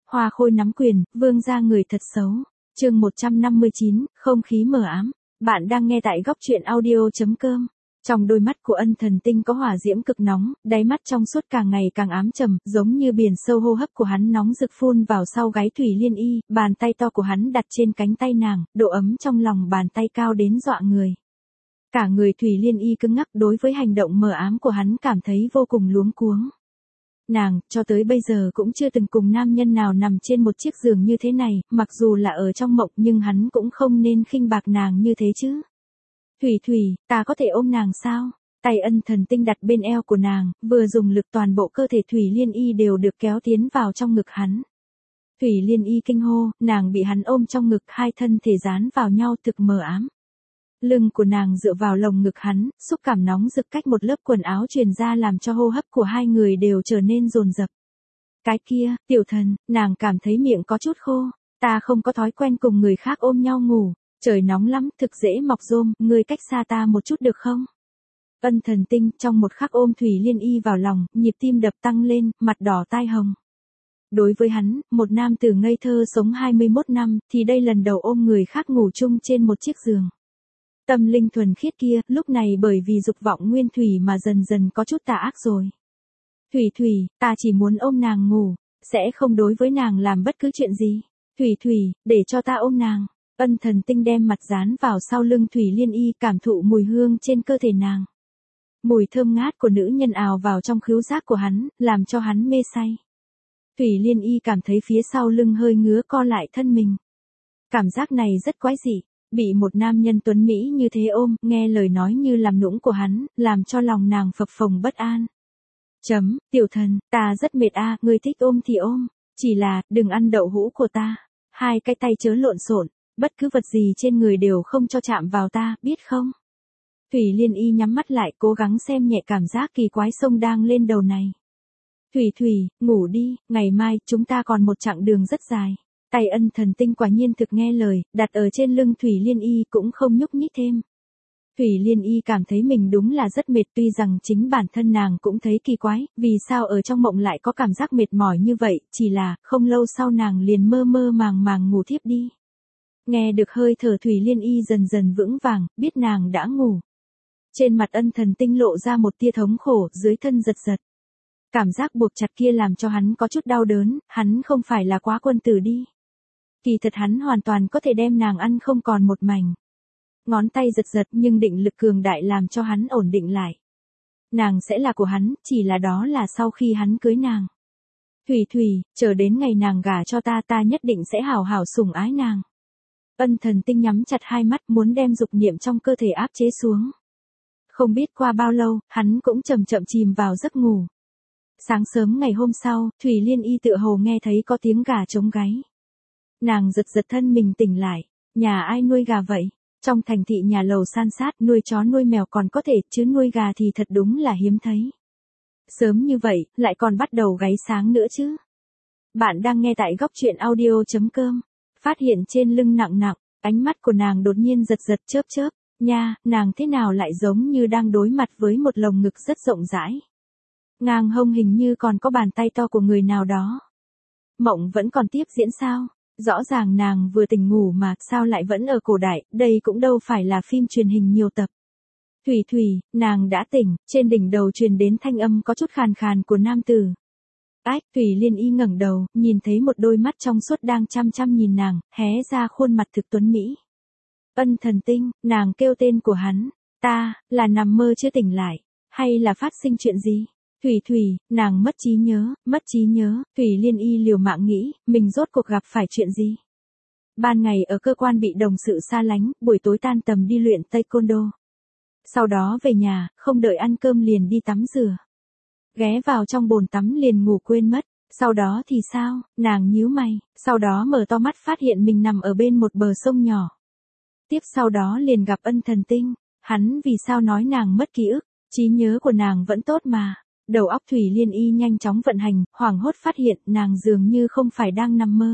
Hoa Khôi nắm quyền, vương ra người thật xấu. Chương 159, không khí mờ ám. Bạn đang nghe tại góc truyện audio.com. Trong đôi mắt của Ân Thần Tinh có hỏa diễm cực nóng, đáy mắt trong suốt càng ngày càng ám trầm, giống như biển sâu. Hô hấp của hắn nóng rực phun vào sau gáy Thủy Liên Y, bàn tay to của hắn đặt trên cánh tay nàng, độ ấm trong lòng bàn tay cao đến dọa người. Cả người Thủy Liên Y cứng ngắc, đối với hành động mờ ám của hắn cảm thấy vô cùng luống cuống. Nàng, cho tới bây giờ cũng chưa từng cùng nam nhân nào nằm trên một chiếc giường như thế này, mặc dù là ở trong mộng nhưng hắn cũng không nên khinh bạc nàng như thế chứ. Thủy Thủy, ta có thể ôm nàng sao? Tay Ân Thần Tinh đặt bên eo của nàng, vừa dùng lực toàn bộ cơ thể Thủy Liên Y đều được kéo tiến vào trong ngực hắn. Thủy Liên Y kinh hô, nàng bị hắn ôm trong ngực, hai thân thể dán vào nhau thực mờ ám. Lưng của nàng dựa vào lồng ngực hắn, xúc cảm nóng rực cách một lớp quần áo truyền ra làm cho hô hấp của hai người đều trở nên dồn dập. Cái kia, tiểu thần, nàng cảm thấy miệng có chút khô, ta không có thói quen cùng người khác ôm nhau ngủ, trời nóng lắm, thực dễ mọc rôm, ngươi cách xa ta một chút được không? Ân Thần Tinh trong một khắc ôm Thủy Liên Y vào lòng, nhịp tim đập tăng lên, mặt đỏ tai hồng. Đối với hắn, một nam tử ngây thơ sống 21 năm, thì đây lần đầu ôm người khác ngủ chung trên một chiếc giường. Tâm linh thuần khiết kia, lúc này bởi vì dục vọng nguyên thủy mà dần dần có chút tà ác rồi. Thủy Thủy, ta chỉ muốn ôm nàng ngủ, sẽ không đối với nàng làm bất cứ chuyện gì. Thủy Thủy, để cho ta ôm nàng. Ân Thần Tinh đem mặt dán vào sau lưng Thủy Liên Y, cảm thụ mùi hương trên cơ thể nàng. Mùi thơm ngát của nữ nhân ào vào trong khứu giác của hắn, làm cho hắn mê say. Thủy Liên Y cảm thấy phía sau lưng hơi ngứa co lại thân mình. Cảm giác này rất quái dị. Bị một nam nhân tuấn Mỹ như thế ôm, nghe lời nói như làm nũng của hắn, làm cho lòng nàng phập phồng bất an. Tiểu thần, ta rất mệt a, ngươi thích ôm thì ôm, chỉ là, đừng ăn đậu hũ của ta. Hai cái tay chớ lộn xộn, bất cứ vật gì trên người đều không cho chạm vào ta, biết không? Thủy Liên Y nhắm mắt lại cố gắng xem nhẹ cảm giác kỳ quái sông đang lên đầu này. Thủy Thủy, ngủ đi, ngày mai, chúng ta còn một chặng đường rất dài. Tay Ân Thần Tinh quả nhiên thực nghe lời, đặt ở trên lưng Thủy Liên Y cũng không nhúc nhích thêm. Thủy Liên Y cảm thấy mình đúng là rất mệt, tuy rằng chính bản thân nàng cũng thấy kỳ quái, vì sao ở trong mộng lại có cảm giác mệt mỏi như vậy, chỉ là, không lâu sau nàng liền mơ mơ màng màng ngủ thiếp đi. Nghe được hơi thở Thủy Liên Y dần dần vững vàng, biết nàng đã ngủ. Trên mặt Ân Thần Tinh lộ ra một tia thống khổ, dưới thân giật giật. Cảm giác buộc chặt kia làm cho hắn có chút đau đớn, hắn không phải là quá quân tử đi. Kỳ thật hắn hoàn toàn có thể đem nàng ăn không còn một mảnh. Ngón tay giật giật nhưng định lực cường đại làm cho hắn ổn định lại. Nàng sẽ là của hắn, chỉ là đó là sau khi hắn cưới nàng. Thủy Thủy, chờ đến ngày nàng gả cho ta, ta nhất định sẽ hảo hảo sủng ái nàng. Ân Thần Tinh nhắm chặt hai mắt muốn đem dục niệm trong cơ thể áp chế xuống. Không biết qua bao lâu, hắn cũng chậm chậm chìm vào giấc ngủ. Sáng sớm ngày hôm sau, Thủy Liên Y tựa hồ nghe thấy có tiếng gà trống gáy. Nàng giật giật thân mình tỉnh lại, nhà ai nuôi gà vậy? Trong thành thị nhà lầu san sát, nuôi chó nuôi mèo còn có thể, chứ nuôi gà thì thật đúng là hiếm thấy. Sớm như vậy, lại còn bắt đầu gáy sáng nữa chứ. Bạn đang nghe tại góc truyện audio.com. Phát hiện trên lưng nặng nặng, ánh mắt của nàng đột nhiên giật giật chớp chớp, nha, nàng thế nào lại giống như đang đối mặt với một lồng ngực rất rộng rãi. Ngang hông hình như còn có bàn tay to của người nào đó. Mộng vẫn còn tiếp diễn sao? Rõ ràng nàng vừa tỉnh ngủ mà, sao lại vẫn ở cổ đại, đây cũng đâu phải là phim truyền hình nhiều tập. Thủy Thủy, nàng đã tỉnh, trên đỉnh đầu truyền đến thanh âm có chút khàn khàn của nam tử. Ách, Thủy Liên Y ngẩng đầu, nhìn thấy một đôi mắt trong suốt đang chăm chăm nhìn nàng, hé ra khuôn mặt thực tuấn mỹ. Ân Thần Tinh, nàng kêu tên của hắn, ta, là nằm mơ chưa tỉnh lại, hay là phát sinh chuyện gì? Thủy Thủy, nàng mất trí nhớ, Thủy Liên Y liều mạng nghĩ, mình rốt cuộc gặp phải chuyện gì? Ban ngày ở cơ quan bị đồng sự xa lánh, buổi tối tan tầm đi luyện taekwondo. Sau đó về nhà, không đợi ăn cơm liền đi tắm rửa. Ghé vào trong bồn tắm liền ngủ quên mất, sau đó thì sao, nàng nhíu mày, sau đó mở to mắt phát hiện mình nằm ở bên một bờ sông nhỏ. Tiếp sau đó liền gặp Ân Thần Tinh, hắn vì sao nói nàng mất ký ức, trí nhớ của nàng vẫn tốt mà. Đầu óc Thủy Liên Y nhanh chóng vận hành, hoảng hốt phát hiện nàng dường như không phải đang nằm mơ.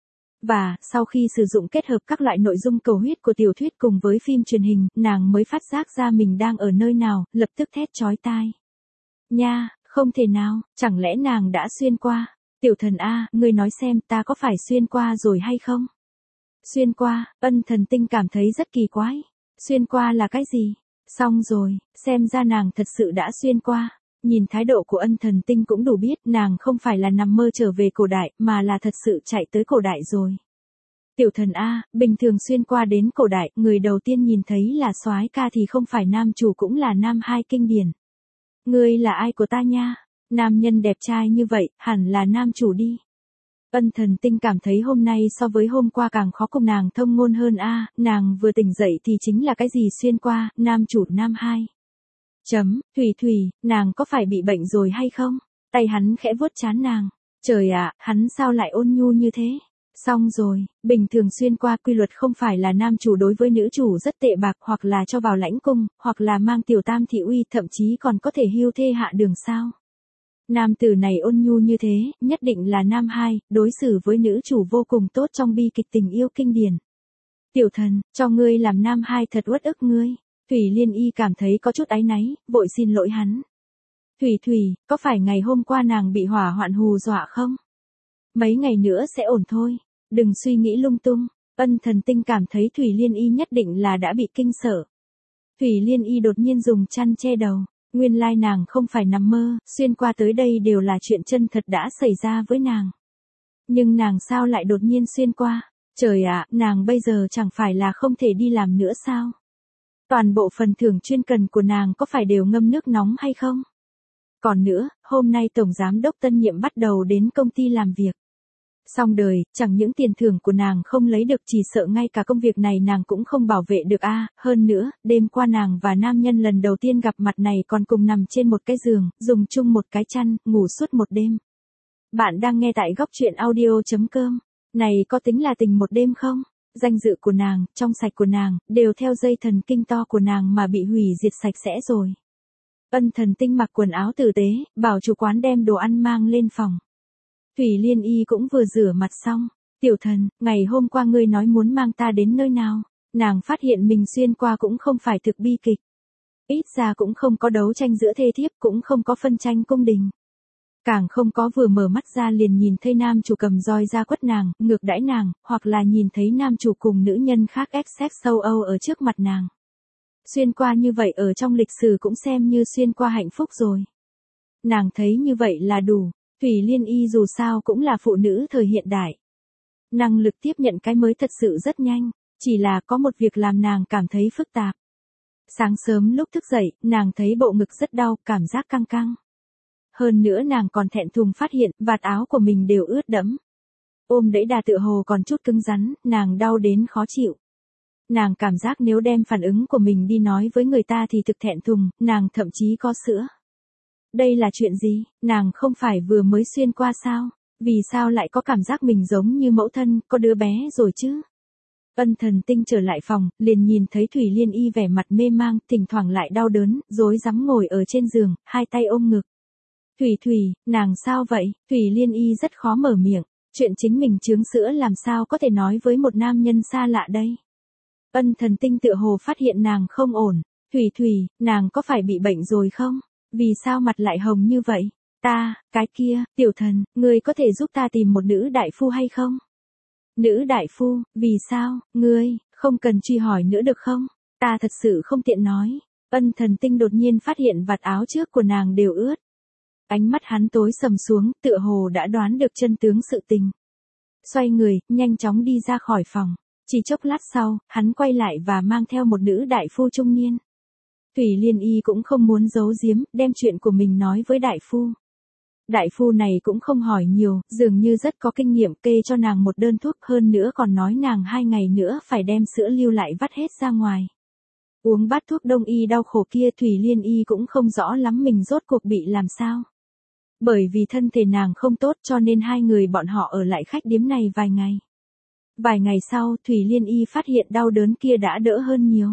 Và, sau khi sử dụng kết hợp các loại nội dung cầu huyết của tiểu thuyết cùng với phim truyền hình, nàng mới phát giác ra mình đang ở nơi nào, lập tức thét chói tai. Nha, không thể nào, chẳng lẽ nàng đã xuyên qua? Tiểu thần a, ngươi nói xem ta có phải xuyên qua rồi hay không? Xuyên qua, Ân Thần Tinh cảm thấy rất kỳ quái. Xuyên qua là cái gì? Xong rồi, xem ra nàng thật sự đã xuyên qua. Nhìn thái độ của Ân Thần Tinh cũng đủ biết nàng không phải là nằm mơ trở về cổ đại mà là thật sự chạy tới cổ đại rồi. Tiểu thần a, bình thường xuyên qua đến cổ đại, người đầu tiên nhìn thấy là soái ca thì không phải nam chủ cũng là nam hai kinh điển. Ngươi là ai của ta nha? Nam nhân đẹp trai như vậy, hẳn là nam chủ đi. Ân Thần Tinh cảm thấy hôm nay so với hôm qua càng khó cùng nàng thông ngôn hơn a, nàng vừa tỉnh dậy thì chính là cái gì xuyên qua, nam chủ nam hai. Thủy Thủy, nàng có phải bị bệnh rồi hay không? Tay hắn khẽ vuốt trán nàng. Trời ạ, hắn sao lại ôn nhu như thế? Xong rồi, bình thường xuyên qua quy luật không phải là nam chủ đối với nữ chủ rất tệ bạc hoặc là cho vào lãnh cung, hoặc là mang tiểu tam thị uy thậm chí còn có thể hưu thê hạ đường sao. Nam tử này ôn nhu như thế, nhất định là nam hai, đối xử với nữ chủ vô cùng tốt trong bi kịch tình yêu kinh điển. Tiểu thần, cho ngươi làm nam hai thật uất ức ngươi. Thủy Liên Y cảm thấy có chút áy náy, vội xin lỗi hắn. Thủy Thủy, có phải ngày hôm qua nàng bị hỏa hoạn hù dọa không? Mấy ngày nữa sẽ ổn thôi, đừng suy nghĩ lung tung. Ân Thần Tinh cảm thấy Thủy Liên Y nhất định là đã bị kinh sợ. Thủy Liên Y đột nhiên dùng chăn che đầu, nguyên lai nàng không phải nằm mơ, xuyên qua tới đây đều là chuyện chân thật đã xảy ra với nàng. Nhưng nàng sao lại đột nhiên xuyên qua? Trời ạ, nàng bây giờ chẳng phải là không thể đi làm nữa sao? Toàn bộ phần thưởng chuyên cần của nàng có phải đều ngâm nước nóng hay không? Còn nữa, hôm nay Tổng Giám đốc tân nhiệm bắt đầu đến công ty làm việc. Xong đời, chẳng những tiền thưởng của nàng không lấy được chỉ sợ ngay cả công việc này nàng cũng không bảo vệ được a. Hơn nữa, đêm qua nàng và nam nhân lần đầu tiên gặp mặt này còn cùng nằm trên một cái giường, dùng chung một cái chăn, ngủ suốt một đêm. Bạn đang nghe tại góc truyện audio.com. Này có tính là tình một đêm không? Danh dự của nàng, trong sạch của nàng, đều theo dây thần kinh to của nàng mà bị hủy diệt sạch sẽ rồi. Ân Thần Tinh mặc quần áo tử tế, bảo chủ quán đem đồ ăn mang lên phòng. Thủy Liên Y cũng vừa rửa mặt xong. Tiểu thần, ngày hôm qua ngươi nói muốn mang ta đến nơi nào? Nàng phát hiện mình xuyên qua cũng không phải thực bi kịch. Ít ra cũng không có đấu tranh giữa thê thiếp, cũng không có phân tranh cung đình. Càng không có vừa mở mắt ra liền nhìn thấy nam chủ cầm roi ra quất nàng, ngược đãi nàng, hoặc là nhìn thấy nam chủ cùng nữ nhân khác ép sex sâu âu ở trước mặt nàng. Xuyên qua như vậy ở trong lịch sử cũng xem như xuyên qua hạnh phúc rồi. Nàng thấy như vậy là đủ. Thủy Liên Y dù sao cũng là phụ nữ thời hiện đại. Năng lực tiếp nhận cái mới thật sự rất nhanh, chỉ là có một việc làm nàng cảm thấy phức tạp. Sáng sớm lúc thức dậy, nàng thấy bộ ngực rất đau, cảm giác căng căng. Hơn nữa nàng còn thẹn thùng phát hiện vạt áo của mình đều ướt đẫm. Ôm đẫy đà tựa hồ còn chút cứng rắn, nàng đau đến khó chịu. Nàng cảm giác nếu đem phản ứng của mình đi nói với người ta thì thực thẹn thùng, nàng thậm chí có sữa. Đây là chuyện gì? Nàng không phải vừa mới xuyên qua sao? Vì sao lại có cảm giác mình giống như mẫu thân, có đứa bé rồi chứ? Ân Thần Tinh trở lại phòng, liền nhìn thấy Thủy Liên Y vẻ mặt mê mang, thỉnh thoảng lại đau đớn, rối rắm ngồi ở trên giường, hai tay ôm ngực. Thủy Thủy, nàng sao vậy? Thủy Liên Y rất khó mở miệng, chuyện chính mình chướng sữa làm sao có thể nói với một nam nhân xa lạ đây? Ân Thần Tinh tựa hồ phát hiện nàng không ổn. Thủy Thủy, nàng có phải bị bệnh rồi không? Vì sao mặt lại hồng như vậy? Cái kia, tiểu thần, ngươi có thể giúp ta tìm một nữ đại phu hay không? Nữ đại phu, vì sao, ngươi, không cần truy hỏi nữa được không? Ta thật sự không tiện nói. Ân Thần Tinh đột nhiên phát hiện vạt áo trước của nàng đều ướt. Ánh mắt hắn tối sầm xuống, tựa hồ đã đoán được chân tướng sự tình. Xoay người, nhanh chóng đi ra khỏi phòng. Chỉ chốc lát sau, hắn quay lại và mang theo một nữ đại phu trung niên. Thủy Liên Y cũng không muốn giấu giếm, đem chuyện của mình nói với đại phu. Đại phu này cũng không hỏi nhiều, dường như rất có kinh nghiệm, kê cho nàng một đơn thuốc, hơn nữa còn nói nàng 2 ngày nữa phải đem sữa lưu lại vắt hết ra ngoài. Uống bát thuốc đông y đau khổ kia, Thủy Liên Y cũng không rõ lắm mình rốt cuộc bị làm sao. Bởi vì thân thể nàng không tốt cho nên hai người bọn họ ở lại khách điếm này vài ngày. Vài ngày sau, Thủy Liên Y phát hiện đau đớn kia đã đỡ hơn nhiều.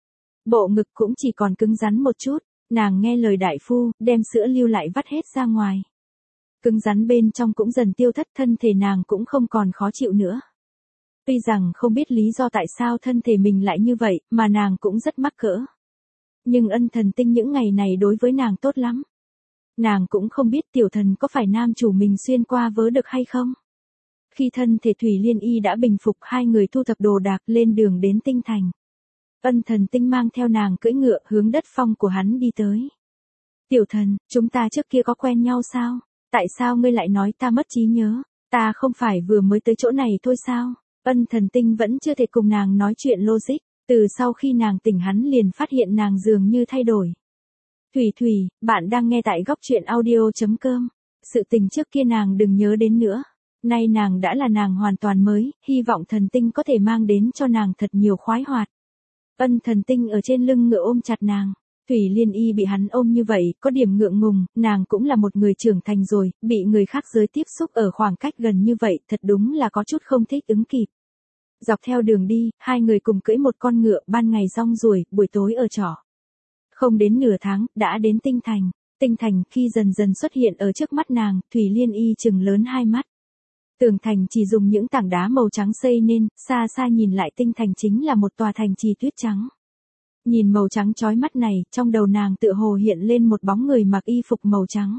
Bộ ngực cũng chỉ còn cứng rắn một chút, nàng nghe lời đại phu, đem sữa lưu lại vắt hết ra ngoài. Cứng rắn bên trong cũng dần tiêu thất, thân thể nàng cũng không còn khó chịu nữa. Tuy rằng không biết lý do tại sao thân thể mình lại như vậy, mà nàng cũng rất mắc cỡ. Nhưng Ân Thần Tinh những ngày này đối với nàng tốt lắm. Nàng cũng không biết tiểu thần có phải nam chủ mình xuyên qua vớ được hay không. Khi thân thể Thủy Liên Y đã bình phục, hai người thu thập đồ đạc lên đường đến Tinh Thành. Ân Thần Tinh mang theo nàng cưỡi ngựa hướng đất phong của hắn đi tới. Tiểu thần, chúng ta trước kia có quen nhau sao? Tại sao ngươi lại nói ta mất trí nhớ? Ta không phải vừa mới tới chỗ này thôi sao? Ân Thần Tinh vẫn chưa thể cùng nàng nói chuyện logic. Từ sau khi nàng tỉnh hắn liền phát hiện nàng dường như thay đổi. Thủy Thủy, bạn đang nghe tại góc truyện audio.com. Sự tình trước kia nàng đừng nhớ đến nữa. Nay nàng đã là nàng hoàn toàn mới, hy vọng thần tinh có thể mang đến cho nàng thật nhiều khoái hoạt. Ân Thần Tinh ở trên lưng ngựa ôm chặt nàng. Thủy Liên Y bị hắn ôm như vậy, có điểm ngượng ngùng, nàng cũng là một người trưởng thành rồi, bị người khác giới tiếp xúc ở khoảng cách gần như vậy, thật đúng là có chút không thích ứng kịp. Dọc theo đường đi, hai người cùng cưỡi một con ngựa, ban ngày rong ruổi, buổi tối ở trọ. Không đến nửa tháng, đã đến Tinh Thành. Tinh Thành khi dần dần xuất hiện ở trước mắt nàng, Thủy Liên Y trừng lớn hai mắt. Tường thành chỉ dùng những tảng đá màu trắng xây nên, xa xa nhìn lại Tinh Thành chính là một tòa thành trì tuyết trắng. Nhìn màu trắng chói mắt này, trong đầu nàng tựa hồ hiện lên một bóng người mặc y phục màu trắng.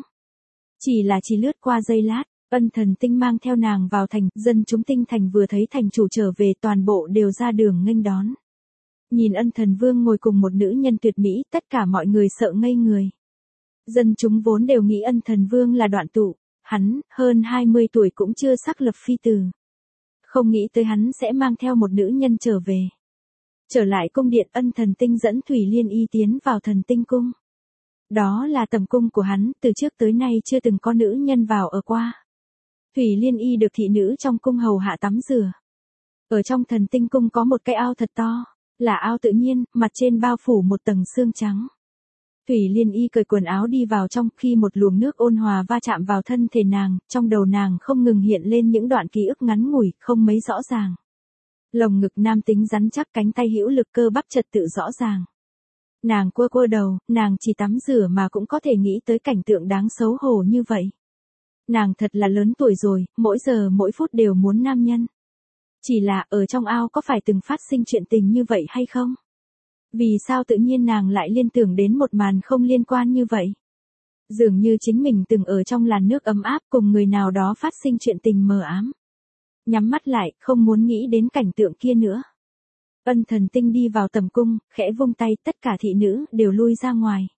Chỉ lướt qua giây lát, Ân Thần Tinh mang theo nàng vào thành, dân chúng Tinh Thành vừa thấy thành chủ trở về toàn bộ đều ra đường nghênh đón. Nhìn Ân Thần Vương ngồi cùng một nữ nhân tuyệt mỹ, tất cả mọi người sợ ngây người. Dân chúng vốn đều nghĩ Ân Thần Vương là đoạn tụ, hắn, hơn 20 tuổi cũng chưa xác lập phi tử. Không nghĩ tới hắn sẽ mang theo một nữ nhân trở về. Trở lại cung điện, Ân Thần Tinh dẫn Thủy Liên Y tiến vào Thần Tinh cung. Đó là tầm cung của hắn, từ trước tới nay chưa từng có nữ nhân vào ở qua. Thủy Liên Y được thị nữ trong cung hầu hạ tắm rửa. Ở trong Thần Tinh cung có một cái ao thật to, là ao tự nhiên, mặt trên bao phủ một tầng sương trắng. Thủy Liên Y cởi quần áo đi vào trong, khi một luồng nước ôn hòa va chạm vào thân thể nàng, trong đầu nàng không ngừng hiện lên những đoạn ký ức ngắn ngủi, không mấy rõ ràng. Lồng ngực nam tính rắn chắc, cánh tay hữu lực, cơ bắp trật tự rõ ràng. Nàng cua đầu, nàng chỉ tắm rửa mà cũng có thể nghĩ tới cảnh tượng đáng xấu hổ như vậy. Nàng thật là lớn tuổi rồi, mỗi giờ mỗi phút đều muốn nam nhân. Chỉ là ở trong ao có phải từng phát sinh chuyện tình như vậy hay không? Vì sao tự nhiên nàng lại liên tưởng đến một màn không liên quan như vậy? Dường như chính mình từng ở trong làn nước ấm áp cùng người nào đó phát sinh chuyện tình mờ ám. Nhắm mắt lại, không muốn nghĩ đến cảnh tượng kia nữa. Ân Thần Tinh đi vào tầm cung, khẽ vung tay, tất cả thị nữ đều lui ra ngoài.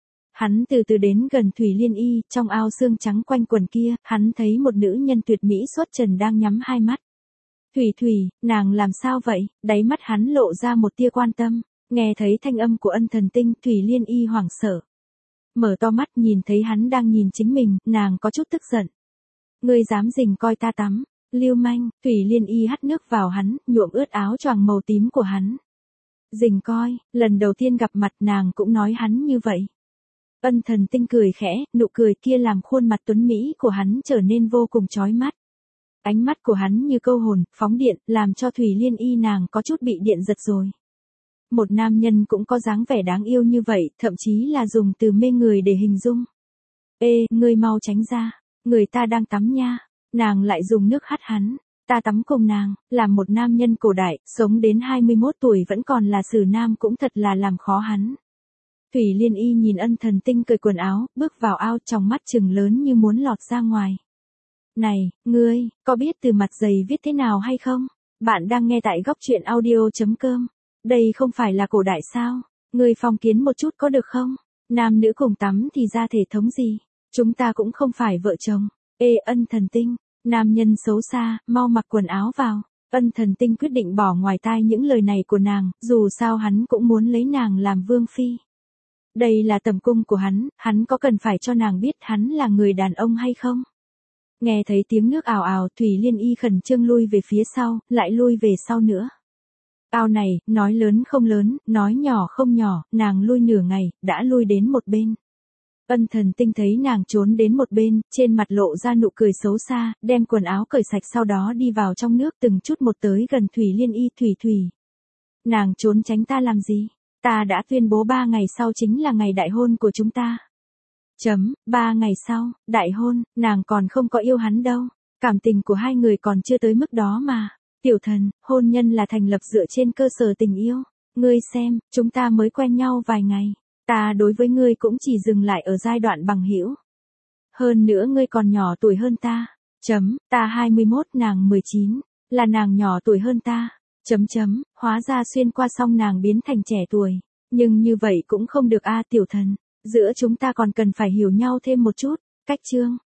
Hắn từ từ đến gần Thủy Liên Y, trong ao sương trắng quanh quần kia, hắn thấy một nữ nhân tuyệt mỹ xuất trần đang nhắm hai mắt. Thủy Thủy, nàng làm sao vậy? Đáy mắt hắn lộ ra một tia quan tâm, nghe thấy thanh âm của Ân Thần Tinh, Thủy Liên Y hoảng sợ. Mở to mắt nhìn thấy hắn đang nhìn chính mình, nàng có chút tức giận. Ngươi dám rình coi ta tắm? Lưu manh, Thủy Liên Y hắt nước vào hắn, nhuộm ướt áo choàng màu tím của hắn. Rình coi, lần đầu tiên gặp mặt nàng cũng nói hắn như vậy. Ân Thần Tinh cười khẽ, nụ cười kia làm khuôn mặt tuấn mỹ của hắn trở nên vô cùng chói mắt. Ánh mắt của hắn như câu hồn, phóng điện, làm cho Thủy Liên Y nàng có chút bị điện giật rồi. Một nam nhân cũng có dáng vẻ đáng yêu như vậy, thậm chí là dùng từ mê người để hình dung. Ê, ngươi mau tránh ra, người ta đang tắm nha. Nàng lại dùng nước hắt hắn. Ta tắm cùng nàng, làm một nam nhân cổ đại, sống đến 21 tuổi vẫn còn là sử nam cũng thật là làm khó hắn. Thủy Liên Y nhìn Ân Thần Tinh cởi quần áo, bước vào ao, trong mắt trừng lớn như muốn lọt ra ngoài. Này, ngươi, có biết từ mặt dày viết thế nào hay không? Bạn đang nghe tại góc truyện audio.com. Đây không phải là cổ đại sao? Ngươi phong kiến một chút có được không? Nam nữ cùng tắm thì ra thể thống gì? Chúng ta cũng không phải vợ chồng. Ê Ân Thần Tinh, nam nhân xấu xa, mau mặc quần áo vào. Ân Thần Tinh quyết định bỏ ngoài tai những lời này của nàng, dù sao hắn cũng muốn lấy nàng làm vương phi. Đây là tầm cung của hắn có cần phải cho nàng biết hắn là người đàn ông hay không? Nghe thấy tiếng nước ào ào, Thủy Liên Y khẩn trương lui về phía sau, lại lui về sau nữa. Ao này, nói lớn không lớn, nói nhỏ không nhỏ, nàng lui nửa ngày, đã lui đến một bên. Ân Thần Tinh thấy nàng trốn đến một bên, trên mặt lộ ra nụ cười xấu xa, đem quần áo cởi sạch sau đó đi vào trong nước từng chút một tới gần Thủy Liên Y. Thủy. Nàng trốn tránh ta làm gì? Ta đã tuyên bố 3 ngày sau chính là ngày đại hôn của chúng ta. 3 ngày sau, đại hôn, nàng còn không có yêu hắn đâu. Cảm tình của hai người còn chưa tới mức đó mà. Tiểu thần, hôn nhân là thành lập dựa trên cơ sở tình yêu. Ngươi xem, chúng ta mới quen nhau vài ngày. Ta đối với ngươi cũng chỉ dừng lại ở giai đoạn bằng hữu. Hơn nữa ngươi còn nhỏ tuổi hơn ta. Ta 21 nàng 19, là nàng nhỏ tuổi hơn ta. Hóa ra xuyên qua xong nàng biến thành trẻ tuổi. Nhưng như vậy cũng không được a tiểu thần. Giữa chúng ta còn cần phải hiểu nhau thêm một chút. Cách chương.